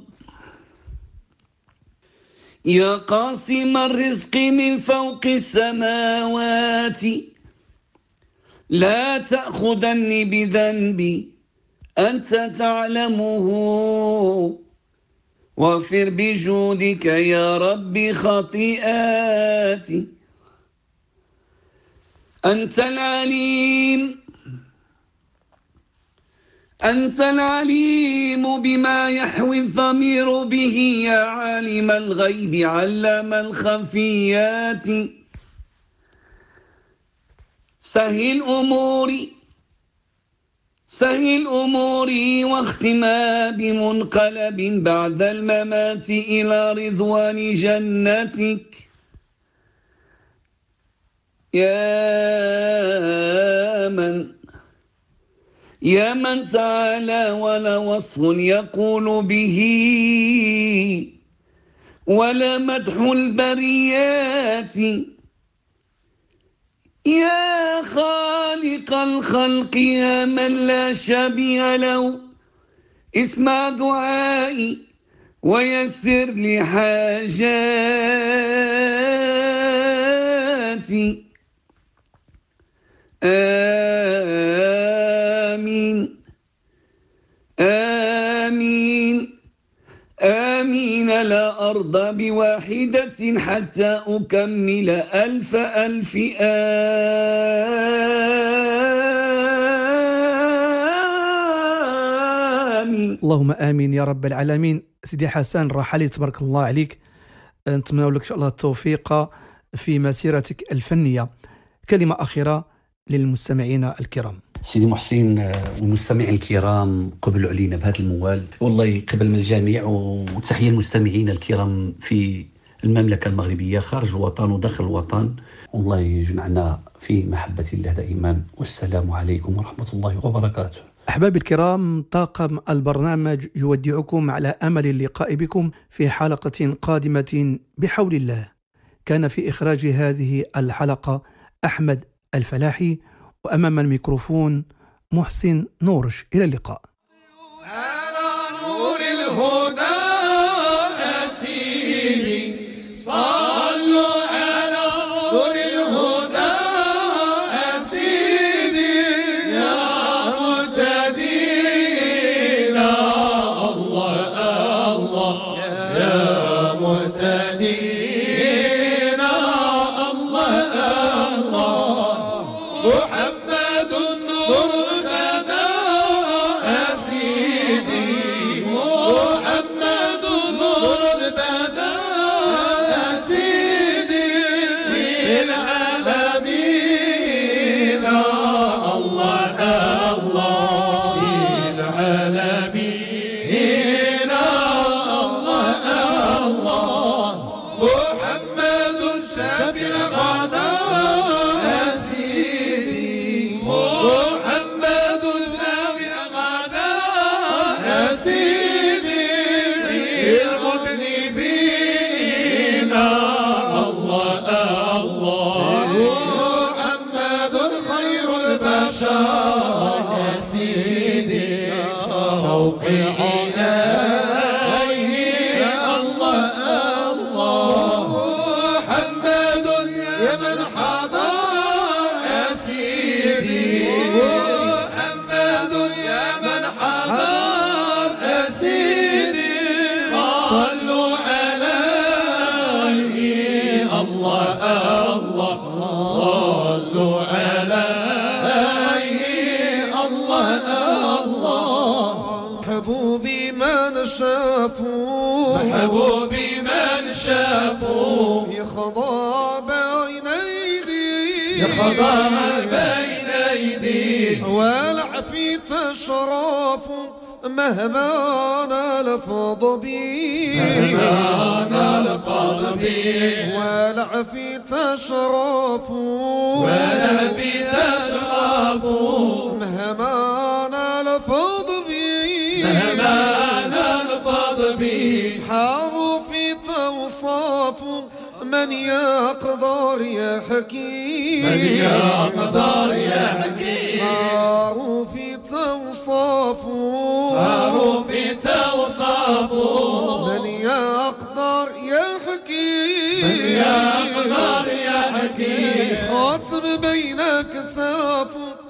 يا قاسم الرزق من فوق السماوات، لا تأخذني بذنبي أنت تعلمه، واغفر بجودك يا ربي خطيئاتي. أنت العليم بما يحوي الضمير به، يا عالم الغيب علام الخفيات. سهل أموري واختما بمنقلب بعد الممات إلى رضوان جنتك. يا من تعالى ولا وصف يقول به، ولا مدح البريات. يا خالق الخلق يا من لا شبيه له، اسمع دعائي ويسر لي حاجاتي. آمين آمين آمين. لا أرضى بواحدة حتى أكمل 1000 آمين. اللهم آمين يا رب العالمين. سيدي حسن رحلي تبارك الله عليك، نتمنى لك إن شاء الله التوفيق في مسيرتك الفنية. كلمة أخيرة للمستمعين الكرام. سيدي محسن والمستمعين الكرام، قبلوا علينا بهذا الموال، والله يقبل من الجميع، وتحية المستمعين الكرام في المملكة المغربية، خارج الوطن وداخل الوطن، والله يجمعنا في محبة الله دائما. والسلام عليكم ورحمة الله وبركاته. أحبابي الكرام، طاقم البرنامج يودعكم على أمل اللقاء بكم في حلقة قادمة بحول الله. كان في إخراج هذه الحلقة أحمد الفلاحي، وأمام الميكروفون محسن نورش. إلى اللقاء. على نور الهدى سيدي، صلوا على نور الهدى سيدي، يا مهتدين الله الله، يا مهتدين الله الله. محمد نور الهدى سيدي، محمد من شافوا محبوبي من شافوا يخضع بين أيديه يخضع بين أيديه والعفي تشرف مهما نلفظ به مهما نلفظ به والعفي تشرف والعفي تشرف مهما نلفظ به مهما نلفظ به حرف توصاف من يقدر يا حكيم من يقدر يا حكيم حرف توصاف حروف توصاف من يقدر يا حكيم من يقدر يا حكيم خاتم بين كتاف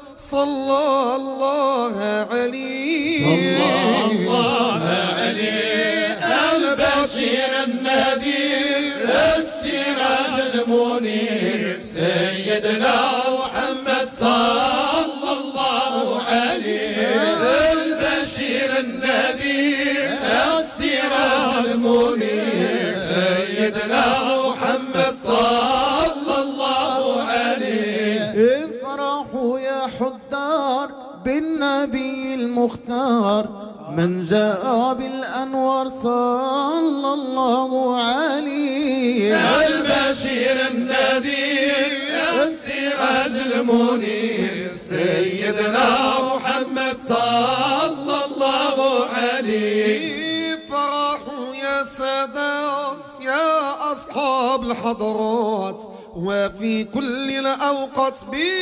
صلى الله عليه صلى الله عليه البشير النذير السراج المنير سيدنا محمد صلى الله عليه البشير النذير السراج المنير سيدنا محمد صلى الله عليه افرحوا يا حدار بالنبي المختار من جاء بالأنوار صلى الله عليه البشير النذير السراج المنير سيدنا محمد صلى الله عليه فرحوا يا سادات يا أصحاب الحضرات وفي كل الأوقات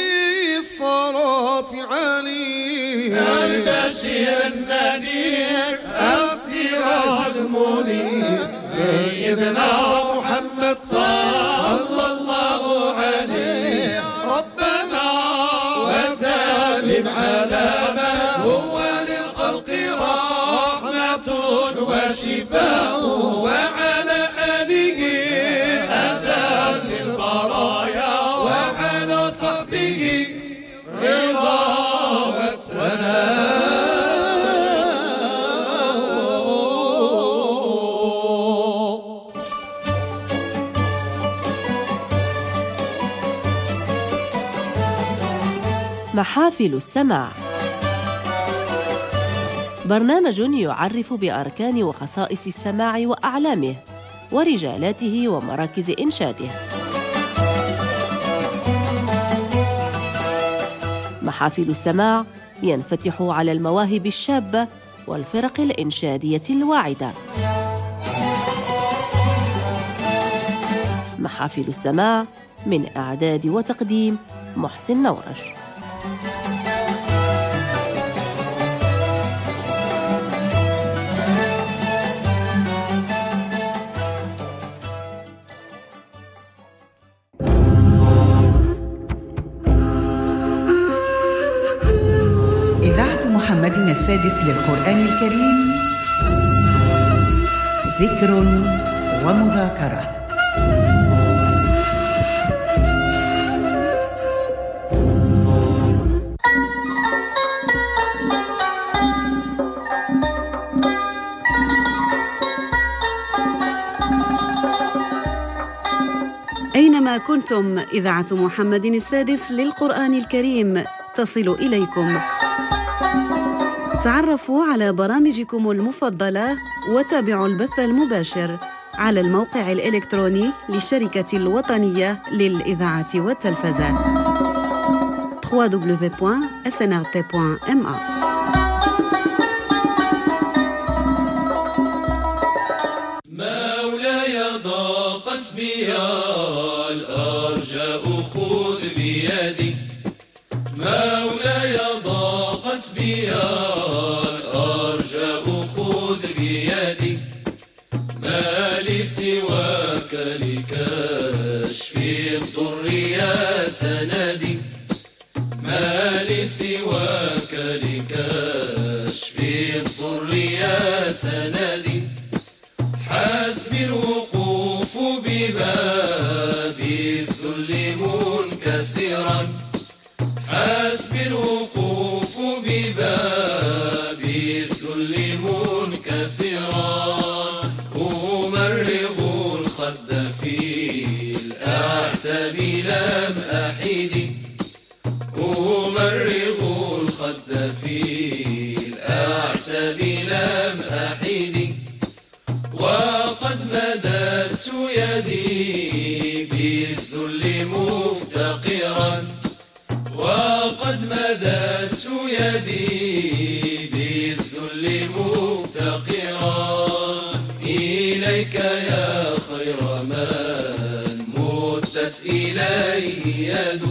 بالصلاة عليه البشير النذير السراج المنير سيدنا محمد صلى الله عليه ربنا وسلم على ما هو للخلق رحمة وشفاء وعلى آله أجل البرايا وعلى صحبه رضا محافل السماع، برنامج يعرف بأركان وخصائص السماع وأعلامه ورجالاته ومراكز إنشاده. محافل السماع ينفتح على المواهب الشابة والفرق الإنشادية الواعدة. محافل السماع من إعداد وتقديم محسن نورش. إذاعة محمد السادس للقرآن الكريم، ذكر ومذاكرة. أينما كنتم، إذاعة محمد السادس للقرآن الكريم تصل إليكم. تعرفوا على برامجكم المفضلة وتابعوا البث المباشر على الموقع الإلكتروني للشركة الوطنية للإذاعة والتلفزة www.snrt.ma. مولاي ضاقت بيا الأرجاء خذ بيدي مولاي ضاقت بيا الأرجاء خذ بيدي ما لي سواك لكشف الضر يا سندي ما لي سواك لكشف الضر يا سندي حسبي الوقوف بباب الذل منكسرا حسبي الوقوف بباب الذل منكسرا أحيدي أمرغ الخد في الأعتاب لم أحيدي وقد مددت يدي بالذل مفتقرا وقد مددت يدي بالذل مفتقرا إليك يا خير من مدت إليه يد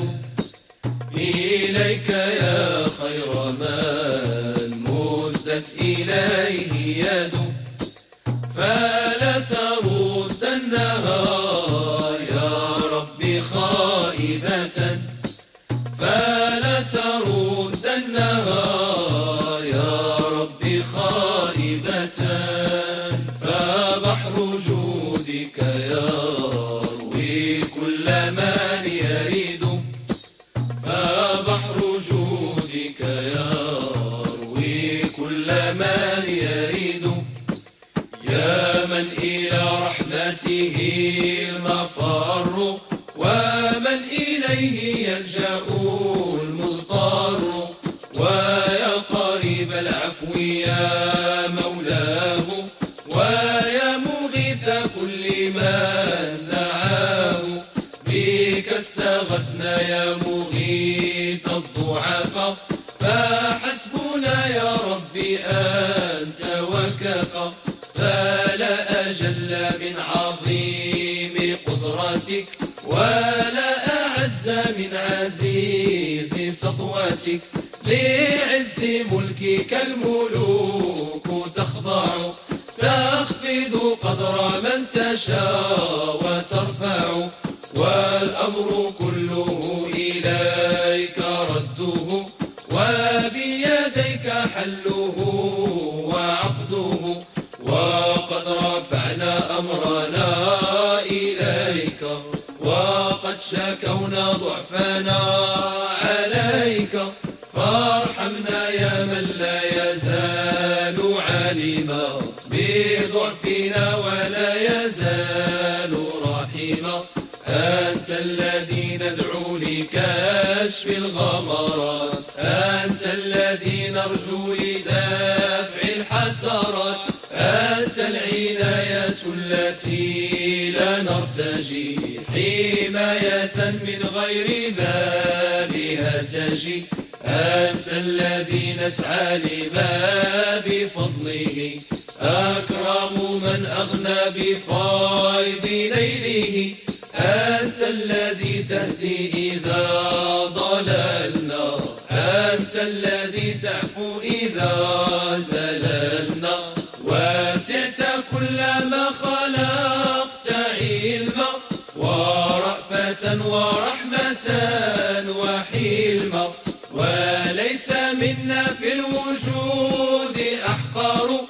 إليك يا خير من مدت إليه يد فلا تردنها يا ربي خائبة فلا تردنها يا ربي خائبة فبحر جودك يروي كل من يريد فبحر جودك يروي كل من يريد يا من إلى رحمته المفر ومن إليه يلجأ المضطر ويا قريب العفو يا مولاه ويا مغيث كل من دعاه بك استغثنا يا مغيث الضعفاء فحسبنا يا ربي أنت وكفى فلا أجل من عظيم قدرتك ولا أعز من عزيز سطوتك لعز ملكك الملوك تخضع تخفض قدر من تشاء وترفع والأمر كله إليك رده وبيديك حله وعقده وقد رفعنا أمرنا إليك وقد شكونا ضعفنا عليك فارحمنا يا من لا يزال عليما بضعفنا ولا يزال رحيما أنت الذي ندعو لكشف الغمرات أنت الذي نرجو لدفع الحسرات أنت العناية التي لا نرتجي حماية من غير بابها تجي أنت الذي نسعى لما بفضله أكرم من أغنى بفيض ليله أنت الذي تهدي إذا ضللنا أنت الذي تعفو إذا زللنا وسعت كل ما خلقت علما ورأفة ورحمة وحلما وليس منا في الوجود أحقر